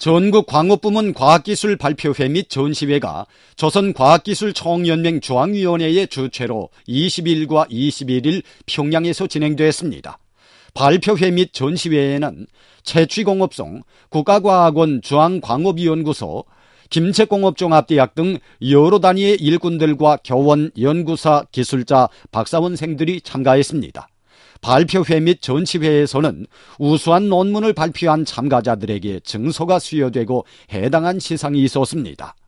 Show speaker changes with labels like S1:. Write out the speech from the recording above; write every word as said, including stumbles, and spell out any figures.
S1: 전국광업부문 과학기술발표회 및 전시회가 조선과학기술총연맹 중앙위원회의 주최로 이십일과 이십일일 평양에서 진행됐습니다. 발표회 및 전시회에는 채취공업송, 국가과학원 중앙광업연구소, 김책공업종합대학 등 여러 단위의 일꾼들과 교원, 연구사, 기술자, 박사원생들이 참가했습니다. 발표회 및 전시회에서는 우수한 논문을 발표한 참가자들에게 증서가 수여되고 해당한 시상이 있었습니다.